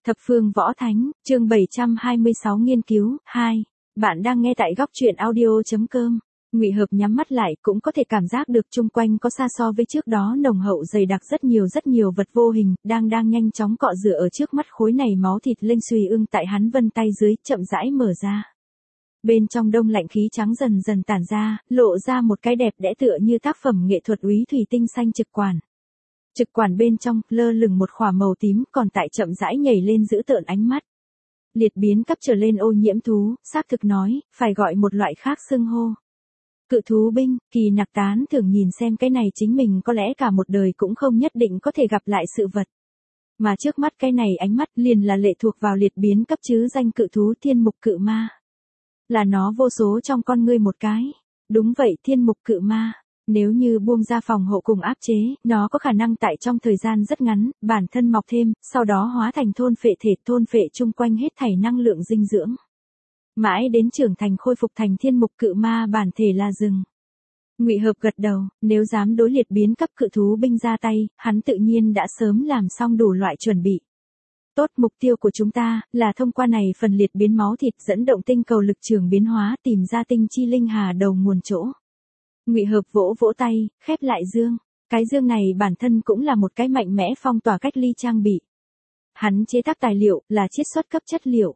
Thập phương võ thánh, chương 726 nghiên cứu, 2. Bạn đang nghe tại góc truyện audio.com. Ngụy Hợp nhắm mắt lại cũng có thể cảm giác được chung quanh có xa so với trước đó nồng hậu dày đặc rất nhiều vật vô hình, đang nhanh chóng cọ rửa ở trước mắt khối này máu thịt lênh xuy ưng tại hắn vân tay dưới, chậm rãi mở ra. Bên trong đông lạnh khí trắng dần dần tản ra, lộ ra một cái đẹp đẽ tựa như tác phẩm nghệ thuật úy thủy tinh xanh trực quản. Trực quản bên trong, lơ lửng một khỏa màu tím còn tại chậm rãi nhảy lên giữ tợn ánh mắt. Liệt biến cấp trở lên ô nhiễm thú, xác thực nói, phải gọi một loại khác xưng hô. Cự thú binh, Kỳ Nặc tán thưởng nhìn xem cái này chính mình có lẽ cả một đời cũng không nhất định có thể gặp lại sự vật. Mà trước mắt cái này ánh mắt liền là lệ thuộc vào liệt biến cấp chứ danh cự thú thiên mục cự ma. Là nó vô số trong con ngươi một cái. Đúng vậy, thiên mục cự ma. Nếu như buông ra phòng hộ cùng áp chế, nó có khả năng tại trong thời gian rất ngắn, bản thân mọc thêm, sau đó hóa thành thôn phệ thể, thôn phệ chung quanh hết thảy năng lượng dinh dưỡng. Mãi đến trưởng thành khôi phục thành thiên mục cự ma bản thể là rừng. Ngụy Hợp gật đầu, nếu dám đối liệt biến cấp cự thú binh ra tay, hắn tự nhiên đã sớm làm xong đủ loại chuẩn bị. Tốt, mục tiêu của chúng ta là thông qua này phần liệt biến máu thịt dẫn động tinh cầu lực trường biến hóa tìm ra tinh chi linh hà đầu nguồn chỗ. Ngụy Hợp vỗ tay, khép lại dương. Cái dương này bản thân cũng là một cái mạnh mẽ phong tỏa cách ly trang bị. Hắn chế tác tài liệu là chiết xuất cấp chất liệu.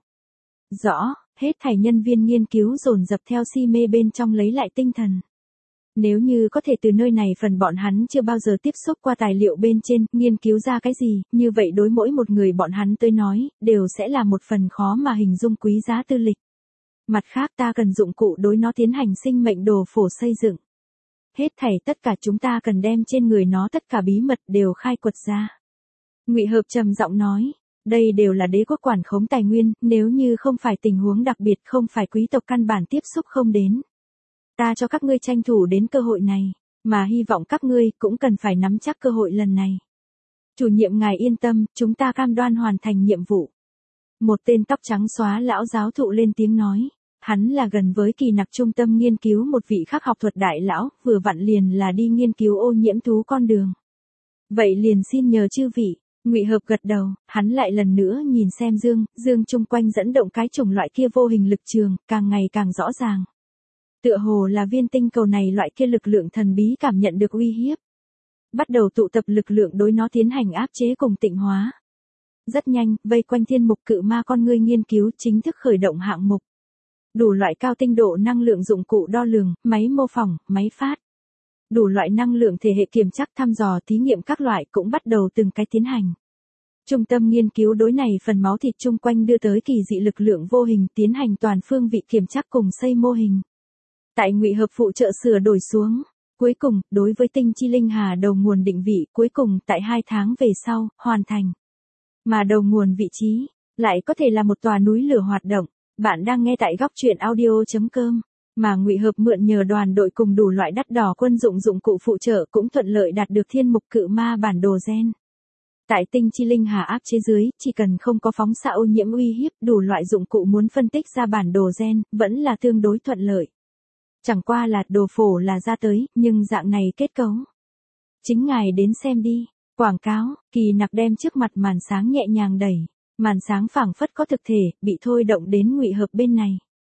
Rõ, hết thảy nhân viên nghiên cứu dồn dập theo si mê bên trong lấy lại tinh thần. Nếu như có thể từ nơi này phần bọn hắn chưa bao giờ tiếp xúc qua tài liệu bên trên, nghiên cứu ra cái gì, như vậy đối mỗi một người bọn hắn tới nói, đều sẽ là một phần khó mà hình dung quý giá tư lịch. Mặt khác ta cần dụng cụ đối nó tiến hành sinh mệnh đồ phổ xây dựng. Hết thảy tất cả chúng ta cần đem trên người nó tất cả bí mật đều khai quật ra. Ngụy Hợp trầm giọng nói, đây đều là đế quốc quản khống tài nguyên, nếu như không phải tình huống đặc biệt, không phải quý tộc căn bản tiếp xúc không đến. Ta cho các ngươi tranh thủ đến cơ hội này, mà hy vọng các ngươi cũng cần phải nắm chắc cơ hội lần này. Chủ nhiệm ngài yên tâm, chúng ta cam đoan hoàn thành nhiệm vụ. Một tên tóc trắng xóa lão giáo thụ lên tiếng nói. Hắn là gần với Kỳ Nặc trung tâm nghiên cứu một vị khắc học thuật đại lão, vừa vặn liền là đi nghiên cứu ô nhiễm thú con đường. Vậy liền xin nhờ chư vị. Ngụy Hợp gật đầu, hắn lại lần nữa nhìn xem dương chung quanh dẫn động cái chủng loại kia vô hình lực trường, càng ngày càng rõ ràng. Tựa hồ là viên tinh cầu này loại kia lực lượng thần bí cảm nhận được uy hiếp. Bắt đầu tụ tập lực lượng đối nó tiến hành áp chế cùng tịnh hóa. Rất nhanh, vây quanh thiên mục cự ma con ngươi nghiên cứu chính thức khởi động hạng mục. Đủ loại cao tinh độ năng lượng dụng cụ đo lường, máy mô phỏng, máy phát. Đủ loại năng lượng thể hệ kiểm chắc thăm dò thí nghiệm các loại cũng bắt đầu từng cái tiến hành. Trung tâm nghiên cứu đối này phần máu thịt chung quanh đưa tới kỳ dị lực lượng vô hình tiến hành toàn phương vị kiểm chắc cùng xây mô hình. Tại Ngụy Hợp phụ trợ sửa đổi xuống. Cuối cùng, đối với tinh chi linh hà đầu nguồn định vị cuối cùng tại 2 tháng về sau, hoàn thành. Mà đầu nguồn vị trí, lại có thể là một tòa núi lửa hoạt động. Bạn đang nghe tại góc truyện audio.com, mà Ngụy Hợp mượn nhờ đoàn đội cùng đủ loại đắt đỏ quân dụng cụ phụ trợ cũng thuận lợi đạt được thiên mục cự ma bản đồ gen. Tại tinh chi linh hà áp chế dưới, chỉ cần không có phóng xạ ô nhiễm uy hiếp, đủ loại dụng cụ muốn phân tích ra bản đồ gen, vẫn là tương đối thuận lợi. Chẳng qua là đồ phổ là ra tới, nhưng dạng này kết cấu. Chính ngài đến xem đi. Quảng cáo, Kỳ Nặc đem trước mặt màn sáng nhẹ nhàng đẩy. Màn sáng phảng phất có thực thể, bị thôi động đến Ngụy Hợp bên này.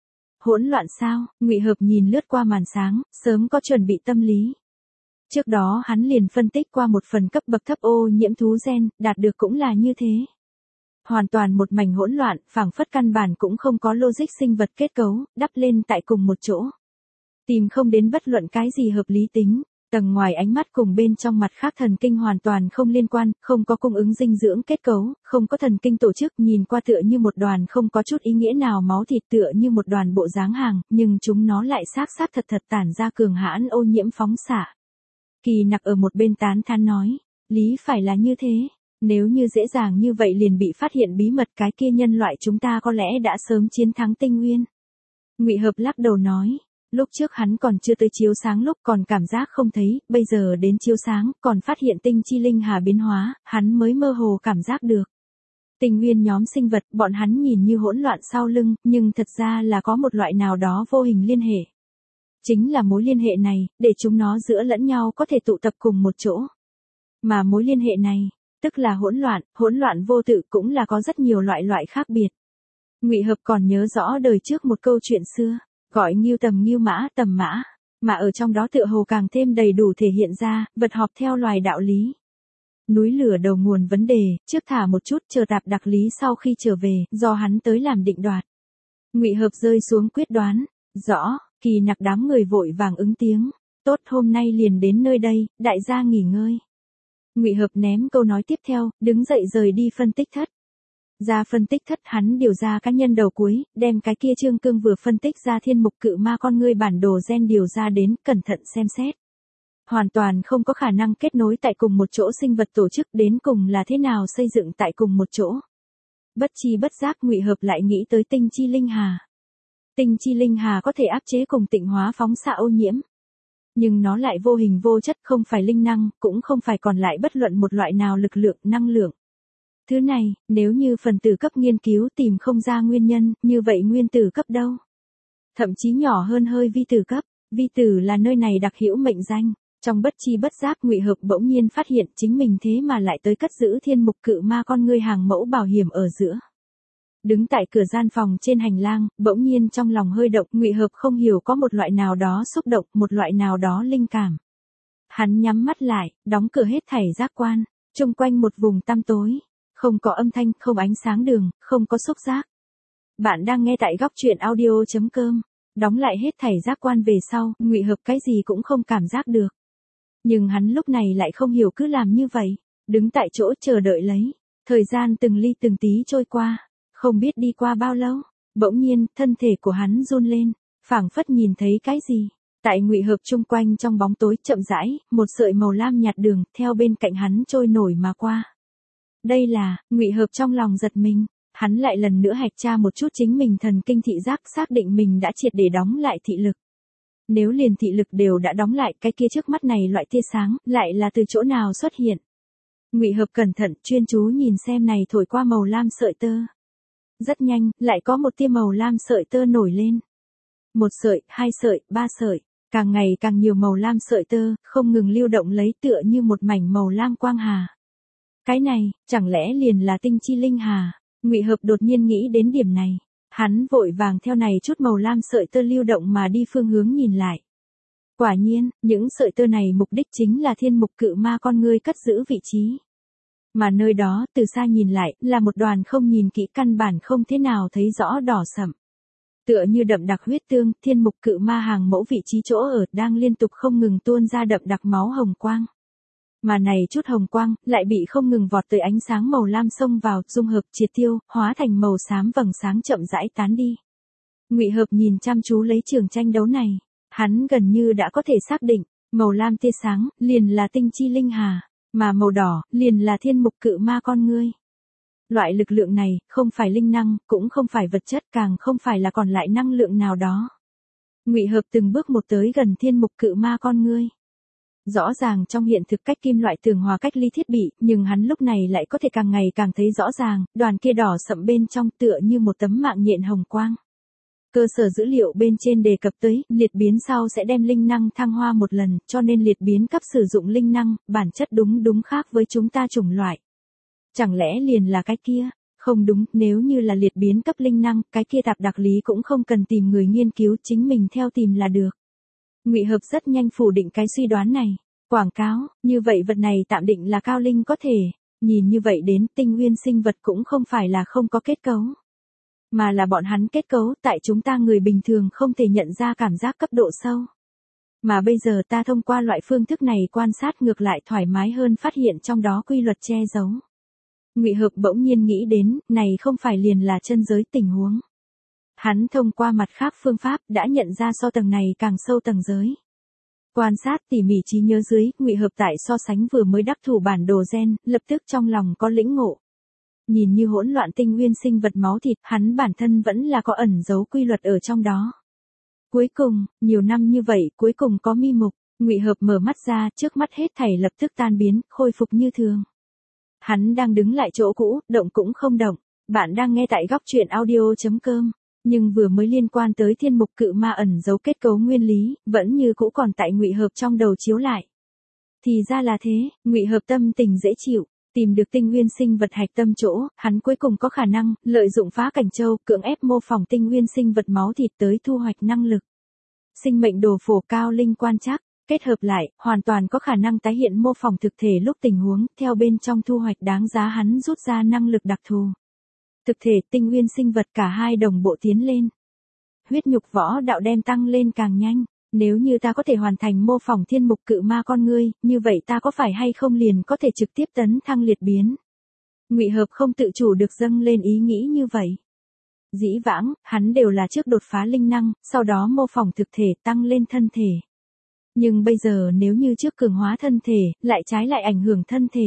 Hỗn loạn sao? Ngụy Hợp nhìn lướt qua màn sáng, sớm có chuẩn bị tâm lý. Trước đó hắn liền phân tích qua một phần cấp bậc thấp ô nhiễm thú gen, đạt được cũng là như thế. Hoàn toàn một mảnh hỗn loạn, phảng phất căn bản cũng không có logic sinh vật kết cấu, đắp lên tại cùng một chỗ. Tìm không đến bất luận cái gì hợp lý tính. Tầng ngoài ánh mắt cùng bên trong mặt khác thần kinh hoàn toàn không liên quan, không có cung ứng dinh dưỡng kết cấu, không có thần kinh tổ chức, nhìn qua tựa như một đoàn không có chút ý nghĩa nào máu thịt tựa như một đoàn bộ dáng hàng, nhưng chúng nó lại xác thật tản ra cường hãn ô nhiễm phóng xạ. Kỳ Nặc ở một bên tán thán nói, lý phải là như thế, nếu như dễ dàng như vậy liền bị phát hiện bí mật cái kia nhân loại chúng ta có lẽ đã sớm chiến thắng tinh nguyên. Ngụy Hợp lắc đầu nói. Lúc trước hắn còn chưa tới chiếu sáng lúc còn cảm giác không thấy, bây giờ đến chiếu sáng, còn phát hiện tinh chi linh hà biến hóa, hắn mới mơ hồ cảm giác được. Tinh nguyên nhóm sinh vật, bọn hắn nhìn như hỗn loạn sau lưng, nhưng thật ra là có một loại nào đó vô hình liên hệ. Chính là mối liên hệ này, để chúng nó giữa lẫn nhau có thể tụ tập cùng một chỗ. Mà mối liên hệ này, tức là hỗn loạn vô tự cũng là có rất nhiều loại khác biệt. Ngụy Hợp còn nhớ rõ đời trước một câu chuyện xưa, gọi ngưu tầm ngưu mã tầm mã, mà ở trong đó tựa hồ càng thêm đầy đủ thể hiện ra, vật họp theo loài đạo lý. Núi lửa đầu nguồn vấn đề, trước thả một chút chờ tạp đặc lý sau khi trở về, do hắn tới làm định đoạt. Ngụy Hợp rơi xuống quyết đoán, rõ, Kỳ Nặc đám người vội vàng ứng tiếng, tốt hôm nay liền đến nơi đây, đại gia nghỉ ngơi. Ngụy Hợp ném câu nói tiếp theo, đứng dậy rời đi phân tích thất. Ra phân tích thất hắn điều ra cá nhân đầu cuối, đem cái kia Trương Cương vừa phân tích ra thiên mục cự ma con ngươi bản đồ gen điều ra đến, cẩn thận xem xét. Hoàn toàn không có khả năng kết nối tại cùng một chỗ sinh vật tổ chức đến cùng là thế nào xây dựng tại cùng một chỗ. Bất chi bất giác Ngụy Hợp lại nghĩ tới tinh chi linh hà. Tinh chi linh hà có thể áp chế cùng tịnh hóa phóng xạ ô nhiễm. Nhưng nó lại vô hình vô chất, không phải linh năng, cũng không phải còn lại bất luận một loại nào lực lượng, năng lượng. Thứ này, nếu như phần tử cấp nghiên cứu tìm không ra nguyên nhân, như vậy nguyên tử cấp đâu? Thậm chí nhỏ hơn hơi vi tử cấp, vi tử là nơi này đặc hữu mệnh danh. Trong bất chi bất giác Ngụy Hợp bỗng nhiên phát hiện chính mình thế mà lại tới cất giữ thiên mục cự ma con ngươi hàng mẫu bảo hiểm ở giữa. Đứng tại cửa gian phòng trên hành lang, bỗng nhiên trong lòng hơi động, Ngụy Hợp không hiểu có một loại nào đó xúc động, một loại nào đó linh cảm. Hắn nhắm mắt lại, đóng cửa hết thảy giác quan, chung quanh một vùng tăm tối, không có âm thanh, không ánh sáng đường, không có xúc giác. Bạn đang nghe tại góc truyện audio.com. Đóng lại hết thảy giác quan về sau, Ngụy Hợp cái gì cũng không cảm giác được. Nhưng hắn lúc này lại không hiểu cứ làm như vậy, đứng tại chỗ chờ đợi lấy. Thời gian từng ly từng tí trôi qua, không biết đi qua bao lâu, bỗng nhiên, thân thể của hắn run lên, phảng phất nhìn thấy cái gì. Tại Ngụy Hợp chung quanh trong bóng tối chậm rãi, một sợi màu lam nhạt đường theo bên cạnh hắn trôi nổi mà qua. Đây là, Ngụy Hợp trong lòng giật mình, hắn lại lần nữa hạch tra một chút chính mình thần kinh thị giác, xác định mình đã triệt để đóng lại thị lực. Nếu liền thị lực đều đã đóng lại, cái kia trước mắt này loại tia sáng, lại là từ chỗ nào xuất hiện. Ngụy Hợp cẩn thận, chuyên chú nhìn xem này thổi qua màu lam sợi tơ. Rất nhanh, lại có một tia màu lam sợi tơ nổi lên. Một sợi, hai sợi, ba sợi, càng ngày càng nhiều màu lam sợi tơ, không ngừng lưu động lấy tựa như một mảnh màu lam quang hà. Cái này, chẳng lẽ liền là tinh chi linh hà? Ngụy Hợp đột nhiên nghĩ đến điểm này. Hắn vội vàng theo này chút màu lam sợi tơ lưu động mà đi phương hướng nhìn lại. Quả nhiên, những sợi tơ này mục đích chính là thiên mục cự ma con ngươi cất giữ vị trí. Mà nơi đó, từ xa nhìn lại, là một đoàn không nhìn kỹ căn bản không thế nào thấy rõ đỏ sậm. Tựa như đậm đặc huyết tương, thiên mục cự ma hàng mẫu vị trí chỗ ở đang liên tục không ngừng tuôn ra đậm đặc máu hồng quang. Mà này chút hồng quang, lại bị không ngừng vọt tới ánh sáng màu lam xông vào, dung hợp, triệt tiêu, hóa thành màu xám vầng sáng chậm rãi tán đi. Ngụy Hợp nhìn chăm chú lấy trường tranh đấu này, hắn gần như đã có thể xác định, màu lam tia sáng, liền là tinh chi linh hà, mà màu đỏ, liền là thiên mục cự ma con ngươi. Loại lực lượng này, không phải linh năng, cũng không phải vật chất, càng không phải là còn lại năng lượng nào đó. Ngụy Hợp từng bước một tới gần thiên mục cự ma con ngươi. Rõ ràng trong hiện thực cách kim loại tường hòa cách ly thiết bị, nhưng hắn lúc này lại có thể càng ngày càng thấy rõ ràng, đoàn kia đỏ sậm bên trong tựa như một tấm mạng nhện hồng quang. Cơ sở dữ liệu bên trên đề cập tới, liệt biến sau sẽ đem linh năng thăng hoa một lần, cho nên liệt biến cấp sử dụng linh năng, bản chất đúng khác với chúng ta chủng loại. Chẳng lẽ liền là cái kia? Không đúng, nếu như là liệt biến cấp linh năng, cái kia tạp đặc lý cũng không cần tìm người nghiên cứu, chính mình theo tìm là được. Ngụy Hợp rất nhanh phủ định cái suy đoán này. Quảng cáo, như vậy vật này tạm định là cao linh có thể. Nhìn như vậy đến, tinh nguyên sinh vật cũng không phải là không có kết cấu. Mà là bọn hắn kết cấu tại chúng ta người bình thường không thể nhận ra cảm giác cấp độ sâu. Mà bây giờ ta thông qua loại phương thức này quan sát ngược lại thoải mái hơn phát hiện trong đó quy luật che giấu. Ngụy Hợp bỗng nhiên nghĩ đến, này không phải liền là chân giới tình huống. Hắn thông qua mặt khác phương pháp đã nhận ra so tầng này càng sâu tầng giới. Quan sát tỉ mỉ trí nhớ dưới, Ngụy Hợp tại so sánh vừa mới đắc thủ bản đồ gen, lập tức trong lòng có lĩnh ngộ. Nhìn như hỗn loạn tinh nguyên sinh vật máu thịt, hắn bản thân vẫn là có ẩn giấu quy luật ở trong đó. Cuối cùng, nhiều năm như vậy, cuối cùng có mi mục, Ngụy Hợp mở mắt ra, trước mắt hết thảy lập tức tan biến, khôi phục như thường. Hắn đang đứng lại chỗ cũ, động cũng không động. Bạn đang nghe tại góc truyện audio.com. Nhưng vừa mới liên quan tới thiên mục cự ma ẩn dấu kết cấu nguyên lý, vẫn như cũ còn tại Ngụy Hợp trong đầu chiếu lại. Thì ra là thế, Ngụy Hợp tâm tình dễ chịu. Tìm được tinh nguyên sinh vật hạch tâm chỗ, hắn cuối cùng có khả năng lợi dụng phá cảnh châu, cưỡng ép mô phỏng tinh nguyên sinh vật máu thịt tới thu hoạch năng lực. Sinh mệnh đồ phổ cao linh quan trắc, kết hợp lại, hoàn toàn có khả năng tái hiện mô phỏng thực thể lúc tình huống, theo bên trong thu hoạch đáng giá hắn rút ra năng lực đặc thù. Thực thể, tinh nguyên sinh vật cả hai đồng bộ tiến lên. Huyết nhục võ đạo đem tăng lên càng nhanh. Nếu như ta có thể hoàn thành mô phỏng thiên mục cự ma con ngươi, như vậy ta có phải hay không liền có thể trực tiếp tấn thăng liệt biến? Ngụy Hợp không tự chủ được dâng lên ý nghĩ như vậy. Dĩ vãng, hắn đều là trước đột phá linh năng, sau đó mô phỏng thực thể tăng lên thân thể. Nhưng bây giờ nếu như trước cường hóa thân thể, lại trái lại ảnh hưởng thân thể.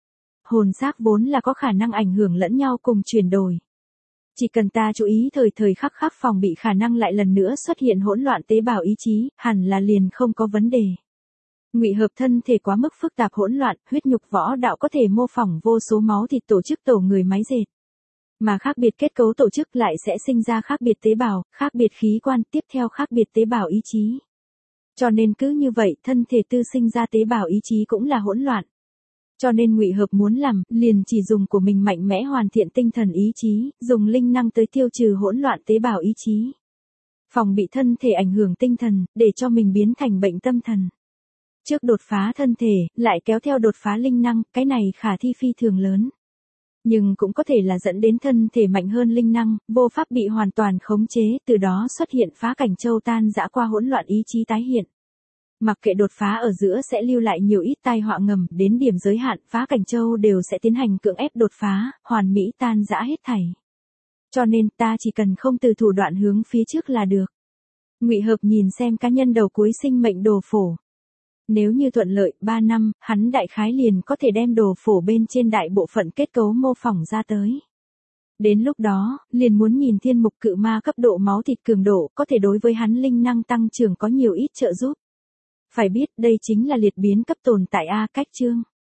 Hồn xác vốn là có khả năng ảnh hưởng lẫn nhau cùng chuyển đổi. Chỉ cần ta chú ý thời thời khắc khắc phòng bị khả năng lại lần nữa xuất hiện hỗn loạn tế bào ý chí, hẳn là liền không có vấn đề. Ngụy Hợp thân thể quá mức phức tạp hỗn loạn, huyết nhục võ đạo có thể mô phỏng vô số máu thịt tổ chức tổ người máy dệt. Mà khác biệt kết cấu tổ chức lại sẽ sinh ra khác biệt tế bào, khác biệt khí quan, tiếp theo khác biệt tế bào ý chí. Cho nên cứ như vậy, thân thể tư sinh ra tế bào ý chí cũng là hỗn loạn. Cho nên Ngụy Hợp muốn làm, liền chỉ dùng của mình mạnh mẽ hoàn thiện tinh thần ý chí, dùng linh năng tới tiêu trừ hỗn loạn tế bào ý chí. Phòng bị thân thể ảnh hưởng tinh thần, để cho mình biến thành bệnh tâm thần. Trước đột phá thân thể, lại kéo theo đột phá linh năng, cái này khả thi phi thường lớn. Nhưng cũng có thể là dẫn đến thân thể mạnh hơn linh năng, vô pháp bị hoàn toàn khống chế, từ đó xuất hiện phá cảnh châu tan dã qua hỗn loạn ý chí tái hiện. Mặc kệ đột phá ở giữa sẽ lưu lại nhiều ít tai họa ngầm, đến điểm giới hạn, phá cảnh châu đều sẽ tiến hành cưỡng ép đột phá, hoàn mỹ tan rã hết thảy. Cho nên ta chỉ cần không từ thủ đoạn hướng phía trước là được. Ngụy Hợp nhìn xem cá nhân đầu cuối sinh mệnh đồ phổ. Nếu như thuận lợi, 3 năm, hắn đại khái liền có thể đem đồ phổ bên trên đại bộ phận kết cấu mô phỏng ra tới. Đến lúc đó, liền muốn nhìn thiên mục cự ma cấp độ máu thịt cường độ, có thể đối với hắn linh năng tăng trưởng có nhiều ít trợ giúp. Phải biết đây chính là liệt biến cấp tồn tại A cách chương.